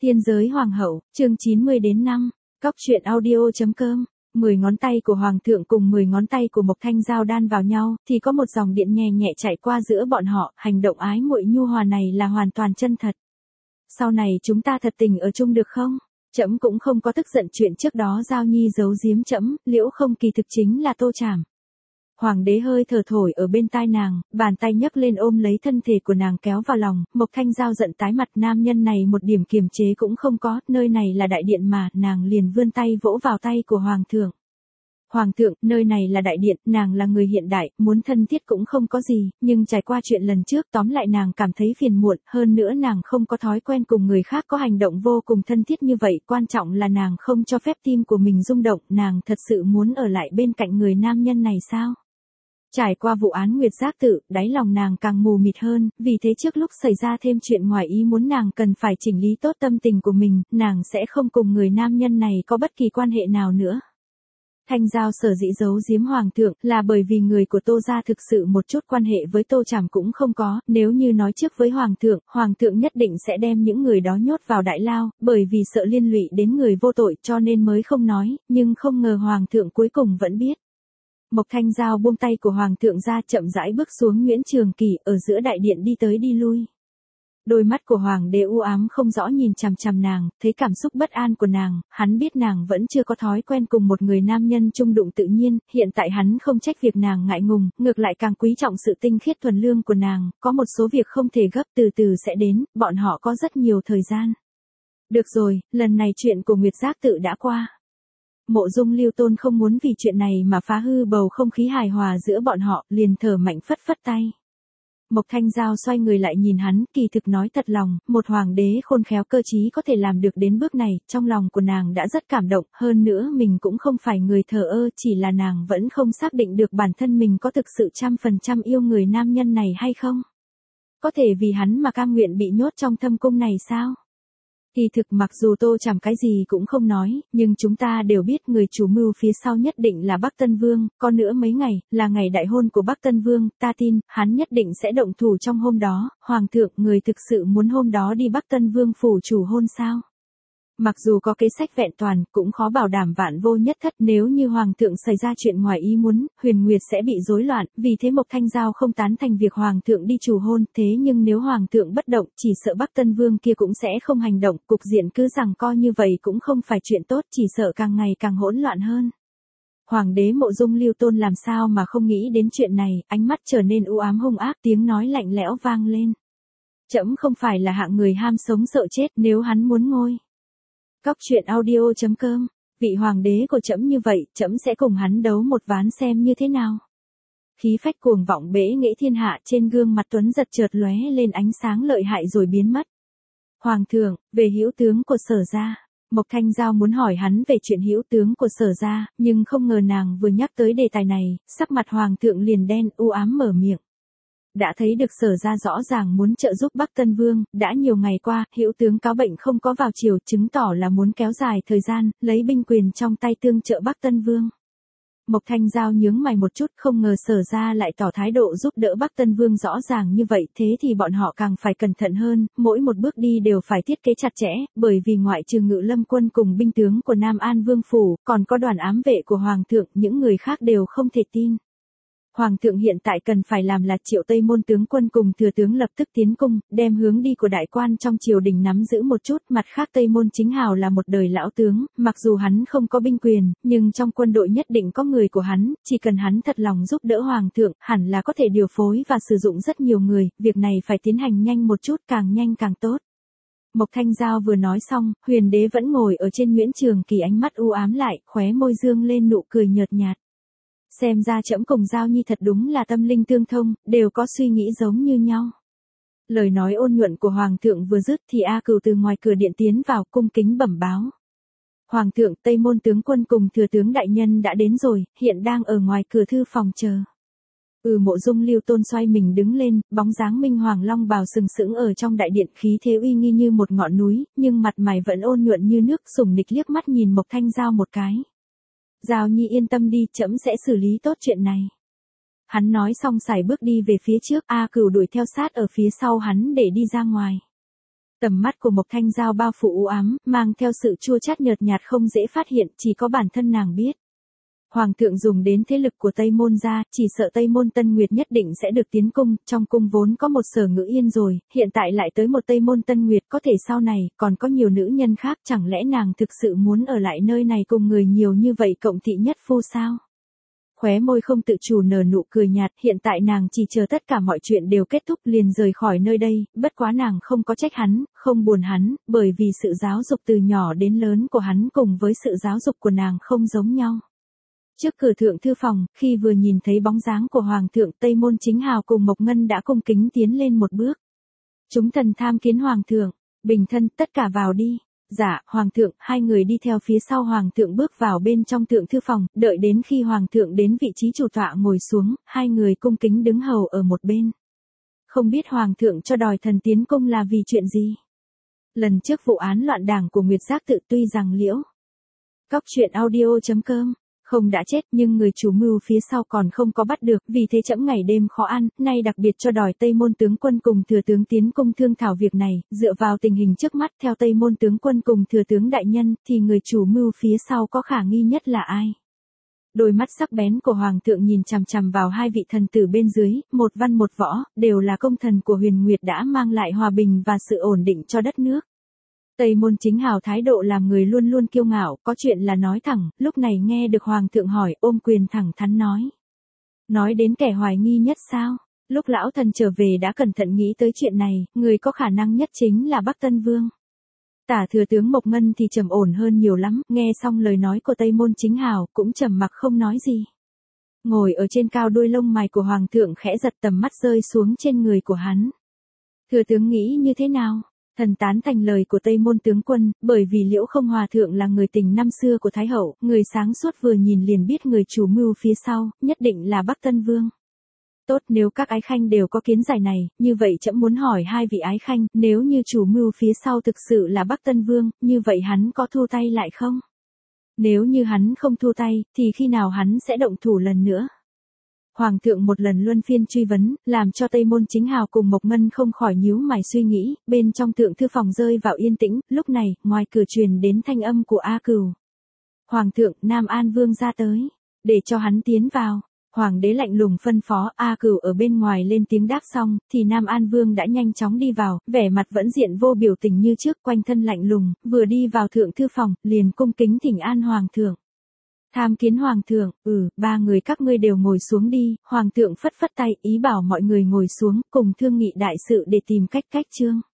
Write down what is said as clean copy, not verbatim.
Tiên giới hoàng hậu, chương 90 đến 5, Cóc truyện audio.com. 10 ngón tay của hoàng thượng cùng 10 ngón tay của Mộc Thanh Giao đan vào nhau, thì có một dòng điện nhẹ nhẹ chạy qua giữa bọn họ, hành động ái muội nhu hòa này là hoàn toàn chân thật. Sau này chúng ta thật tình ở chung được không? Trẫm cũng không có tức giận chuyện trước đó Giao Nhi giấu giếm trẫm, Liễu Không kỳ thực chính là Tô Trảm. Hoàng đế hơi thở thổi ở bên tai nàng, bàn tay nhấc lên ôm lấy thân thể của nàng kéo vào lòng, Mộc Thanh Giao giận tái mặt, nam nhân này một điểm kiềm chế cũng không có, nơi này là đại điện mà, nàng liền vươn tay vỗ vào tay của hoàng thượng. Hoàng thượng, nơi này là đại điện, nàng là người hiện đại, muốn thân thiết cũng không có gì, nhưng trải qua chuyện lần trước tóm lại nàng cảm thấy phiền muộn, hơn nữa nàng không có thói quen cùng người khác có hành động vô cùng thân thiết như vậy, quan trọng là nàng không cho phép tim của mình rung động, nàng thật sự muốn ở lại bên cạnh người nam nhân này sao? Trải qua vụ án Nguyệt Giác Tự, đáy lòng nàng càng mù mịt hơn, vì thế trước lúc xảy ra thêm chuyện ngoài ý muốn nàng cần phải chỉnh lý tốt tâm tình của mình, nàng sẽ không cùng người nam nhân này có bất kỳ quan hệ nào nữa. Thanh Giao sở dĩ giấu giếm hoàng thượng là bởi vì người của Tô gia thực sự một chút quan hệ với Tô Trảm cũng không có, nếu như nói trước với hoàng thượng nhất định sẽ đem những người đó nhốt vào đại lao, bởi vì sợ liên lụy đến người vô tội cho nên mới không nói, nhưng không ngờ hoàng thượng cuối cùng vẫn biết. Mộc Thanh Giao buông tay của hoàng thượng ra chậm rãi bước xuống Nguyễn Trường Kỳ, ở giữa đại điện đi tới đi lui. Đôi mắt của hoàng đế u ám không rõ nhìn chằm chằm nàng, thấy cảm xúc bất an của nàng, hắn biết nàng vẫn chưa có thói quen cùng một người nam nhân chung đụng tự nhiên, hiện tại hắn không trách việc nàng ngại ngùng, ngược lại càng quý trọng sự tinh khiết thuần lương của nàng, có một số việc không thể gấp, từ từ sẽ đến, bọn họ có rất nhiều thời gian. Được rồi, lần này chuyện của Nguyệt Giác Tự đã qua. Mộ Dung Lưu Tôn không muốn vì chuyện này mà phá hư bầu không khí hài hòa giữa bọn họ, liền thở mạnh phất phất tay. Mộc Thanh Giao xoay người lại nhìn hắn, kỳ thực nói thật lòng, một hoàng đế khôn khéo cơ trí có thể làm được đến bước này, trong lòng của nàng đã rất cảm động, hơn nữa mình cũng không phải người thờ ơ, chỉ là nàng vẫn không xác định được bản thân mình có thực sự 100% yêu người nam nhân này hay không. Có thể vì hắn mà cam nguyện bị nhốt trong thâm cung này sao? Kỳ thực mặc dù Tô Trảm cái gì cũng không nói, nhưng chúng ta đều biết người chủ mưu phía sau nhất định là Bắc Tân Vương, còn nữa mấy ngày, là ngày đại hôn của Bắc Tân Vương, ta tin, hắn nhất định sẽ động thủ trong hôm đó, hoàng thượng, người thực sự muốn hôm đó đi Bắc Tân Vương phủ chủ hôn sao? Mặc dù có kế sách vẹn toàn, cũng khó bảo đảm vạn vô nhất thất, nếu như hoàng thượng xảy ra chuyện ngoài ý muốn, Huyền Nguyệt sẽ bị rối loạn, vì thế Mộc Thanh Giao không tán thành việc hoàng thượng đi chủ hôn, thế nhưng nếu hoàng thượng bất động, chỉ sợ Bắc Tân Vương kia cũng sẽ không hành động, cục diện cứ rằng coi như vậy cũng không phải chuyện tốt, chỉ sợ càng ngày càng hỗn loạn hơn. Hoàng đế Mộ Dung Lưu Tôn làm sao mà không nghĩ đến chuyện này, ánh mắt trở nên u ám hung ác, tiếng nói lạnh lẽo vang lên. Trẫm không phải là hạng người ham sống sợ chết, nếu hắn muốn ngôi. Cóc truyện audio.com, vị hoàng đế của trẫm như vậy, trẫm sẽ cùng hắn đấu một ván xem như thế nào. Khí phách cuồng vọng bẽ nghệ thiên hạ, trên gương mặt Tuấn giật chợt lóe lên ánh sáng lợi hại rồi biến mất. Hoàng thượng, về hữu tướng của Sở gia. Mộc Thanh Giao muốn hỏi hắn về chuyện hữu tướng của Sở gia, nhưng không ngờ nàng vừa nhắc tới đề tài này, sắc mặt hoàng thượng liền đen, u ám mở miệng. Đã thấy được Sở gia rõ ràng muốn trợ giúp Bắc Tân Vương, đã nhiều ngày qua, hữu tướng cáo bệnh không có vào triều, chứng tỏ là muốn kéo dài thời gian, lấy binh quyền trong tay tương trợ Bắc Tân Vương. Mộc Thanh Giao nhướng mày một chút, không ngờ Sở gia lại tỏ thái độ giúp đỡ Bắc Tân Vương rõ ràng như vậy, thế thì bọn họ càng phải cẩn thận hơn, mỗi một bước đi đều phải thiết kế chặt chẽ, bởi vì ngoại trừ Ngự Lâm quân cùng binh tướng của Nam An Vương phủ, còn có đoàn ám vệ của hoàng thượng, những người khác đều không thể tin. Hoàng thượng hiện tại cần phải làm là triệu Tây Môn tướng quân cùng thừa tướng lập tức tiến cung, đem hướng đi của đại quan trong triều đình nắm giữ một chút, mặt khác Tây Môn Chính Hào là một đời lão tướng, mặc dù hắn không có binh quyền, nhưng trong quân đội nhất định có người của hắn, chỉ cần hắn thật lòng giúp đỡ hoàng thượng, hẳn là có thể điều phối và sử dụng rất nhiều người, việc này phải tiến hành nhanh một chút, càng nhanh càng tốt. Mộc Thanh Giao vừa nói xong, Huyền đế vẫn ngồi ở trên Nguyễn Trường Kỳ, ánh mắt u ám lại, khóe môi dương lên nụ cười nhợt nhạt. Xem ra trẫm cùng Giao Nhi thật đúng là tâm linh tương thông, đều có suy nghĩ giống như nhau. Lời nói ôn nhuận của hoàng thượng vừa dứt thì A Cửu từ ngoài cửa điện tiến vào, cung kính bẩm báo. Hoàng thượng, Tây Môn tướng quân cùng thừa tướng đại nhân đã đến rồi, hiện đang ở ngoài cửa thư phòng chờ. Mộ Dung Lưu Tôn xoay mình đứng lên, bóng dáng minh hoàng long bào sừng sững ở trong đại điện, khí thế uy nghi như một ngọn núi, nhưng mặt mày vẫn ôn nhuận như nước, sủng nịch liếc mắt nhìn Mộc Thanh Giao một cái. Giao Nhi yên tâm đi, trẫm sẽ xử lý tốt chuyện này. Hắn nói xong sải bước đi về phía trước, A Cửu đuổi theo sát ở phía sau hắn để đi ra ngoài. Tầm mắt của Mộc Thanh Giao bao phủ u ám, mang theo sự chua chát nhợt nhạt không dễ phát hiện, chỉ có bản thân nàng biết. Hoàng thượng dùng đến thế lực của Tây Môn gia, chỉ sợ Tây Môn Tân Nguyệt nhất định sẽ được tiến cung, trong cung vốn có một Sở Ngữ Yên rồi, hiện tại lại tới một Tây Môn Tân Nguyệt, có thể sau này, còn có nhiều nữ nhân khác, chẳng lẽ nàng thực sự muốn ở lại nơi này cùng người nhiều như vậy cộng thị nhất phu sao? Khóe môi không tự chủ nở nụ cười nhạt, hiện tại nàng chỉ chờ tất cả mọi chuyện đều kết thúc liền rời khỏi nơi đây, bất quá nàng không có trách hắn, không buồn hắn, bởi vì sự giáo dục từ nhỏ đến lớn của hắn cùng với sự giáo dục của nàng không giống nhau. Trước cửa thượng thư phòng, khi vừa nhìn thấy bóng dáng của Hoàng thượng, Tây Môn Chính Hào cùng Mộc Ngân đã cung kính tiến lên một bước. Chúng thần tham kiến Hoàng thượng, bình thân, tất cả vào đi. Dạ, Hoàng thượng, hai người đi theo phía sau Hoàng thượng bước vào bên trong thượng thư phòng, đợi đến khi Hoàng thượng đến vị trí chủ tọa ngồi xuống, hai người cung kính đứng hầu ở một bên. Không biết Hoàng thượng cho đòi thần tiến cung là vì chuyện gì? Lần trước vụ án loạn đảng của Nguyệt Giác Tự tuy rằng Liễu Cóc Truyện Audio.com không đã chết nhưng người chủ mưu phía sau còn không có bắt được, vì thế trẫm ngày đêm khó ăn, nay đặc biệt cho đòi Tây Môn tướng quân cùng thừa tướng tiến cung thương thảo việc này, dựa vào tình hình trước mắt theo Tây Môn tướng quân cùng thừa tướng đại nhân, thì người chủ mưu phía sau có khả nghi nhất là ai? Đôi mắt sắc bén của Hoàng thượng nhìn chằm chằm vào hai vị thần tử bên dưới, một văn một võ, đều là công thần của Huyền Nguyệt đã mang lại hòa bình và sự ổn định cho đất nước. Tây Môn Chính Hào thái độ làm người luôn luôn kiêu ngạo, có chuyện là nói thẳng, lúc này nghe được Hoàng thượng hỏi, ôm quyền thẳng thắn nói. Nói đến kẻ hoài nghi nhất sao? Lúc lão thần trở về đã cẩn thận nghĩ tới chuyện này, người có khả năng nhất chính là Bắc Tân Vương. Tả thừa tướng Mộc Ngân thì trầm ổn hơn nhiều lắm, nghe xong lời nói của Tây Môn Chính Hào, cũng trầm mặc không nói gì. Ngồi ở trên cao đuôi lông mày của Hoàng thượng khẽ giật tầm mắt rơi xuống trên người của hắn. Thừa tướng nghĩ như thế nào? Thần tán thành lời của Tây Môn tướng quân, bởi vì Liễu Không Hòa thượng là người tình năm xưa của Thái hậu, người sáng suốt vừa nhìn liền biết người chủ mưu phía sau, nhất định là Bắc Tân Vương. Tốt, nếu các ái khanh đều có kiến giải này, như vậy trẫm muốn hỏi hai vị ái khanh, nếu như chủ mưu phía sau thực sự là Bắc Tân Vương, như vậy hắn có thu tay lại không? Nếu như hắn không thu tay, thì khi nào hắn sẽ động thủ lần nữa? Hoàng thượng một lần luân phiên truy vấn, làm cho Tây Môn Chính Hào cùng Mộc Ngân không khỏi nhíu mày suy nghĩ, bên trong thượng thư phòng rơi vào yên tĩnh, lúc này, ngoài cửa truyền đến thanh âm của A Cửu. Hoàng thượng, Nam An Vương ra tới, để cho hắn tiến vào. Hoàng đế lạnh lùng phân phó, A Cửu ở bên ngoài lên tiếng đáp xong, thì Nam An Vương đã nhanh chóng đi vào, vẻ mặt vẫn diện vô biểu tình như trước, quanh thân lạnh lùng, vừa đi vào thượng thư phòng, liền cung kính thỉnh an Hoàng thượng. Tham kiến Hoàng thượng, ba người các ngươi đều ngồi xuống đi, Hoàng thượng phất phất tay, ý bảo mọi người ngồi xuống, cùng thương nghị đại sự để tìm cách chương.